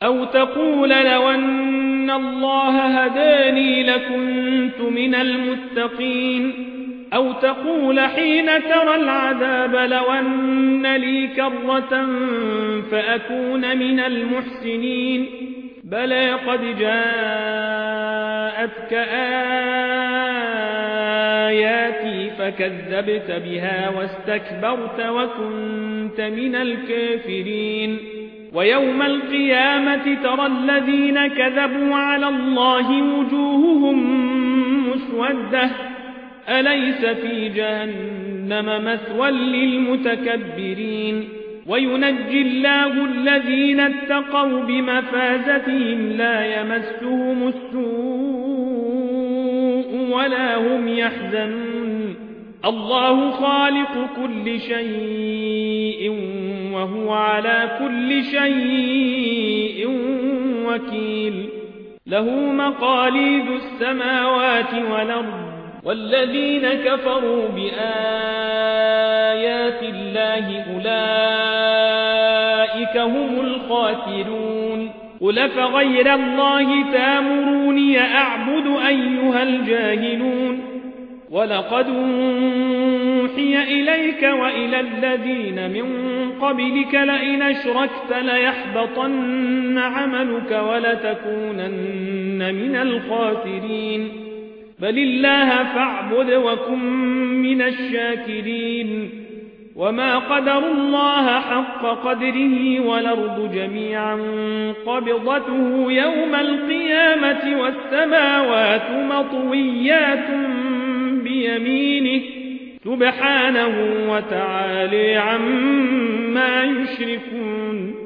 أو تقول لو أن الله هداني لكنت من المتقين أو تقول حين ترى العذاب لو أن لي كرة فأكون من المحسنين بلى قد جاءتك آياتي فكذبت بها واستكبرت وكنت من الكافرين ويوم القيامة ترى الذين كذبوا على الله وجوههم مسودة أليس في جهنم مثوى للمتكبرين وينجي الله الذين اتقوا بمفازتهم لا يمسهم السوء ولا هم يحزنون الله خالق كل شيء وهو على كل شيء وكيل له مقاليد السماوات والأرض والذين كفروا بآيات الله أولئك هم الخاسرون قل فغير الله تامروني أعبد أيها الجاهلون ولقد أوحي إليك وإلى الذين من قبلك لئن أشركت ليحبطن عملك ولتكونن من الخاسرين بل الله فاعبد وكن من الشاكرين وما قدر الله حق قدره والأرض جميعا قبضته يوم القيامة والسماوات مطويات بيمينه سبحانه وتعالى عما يشركون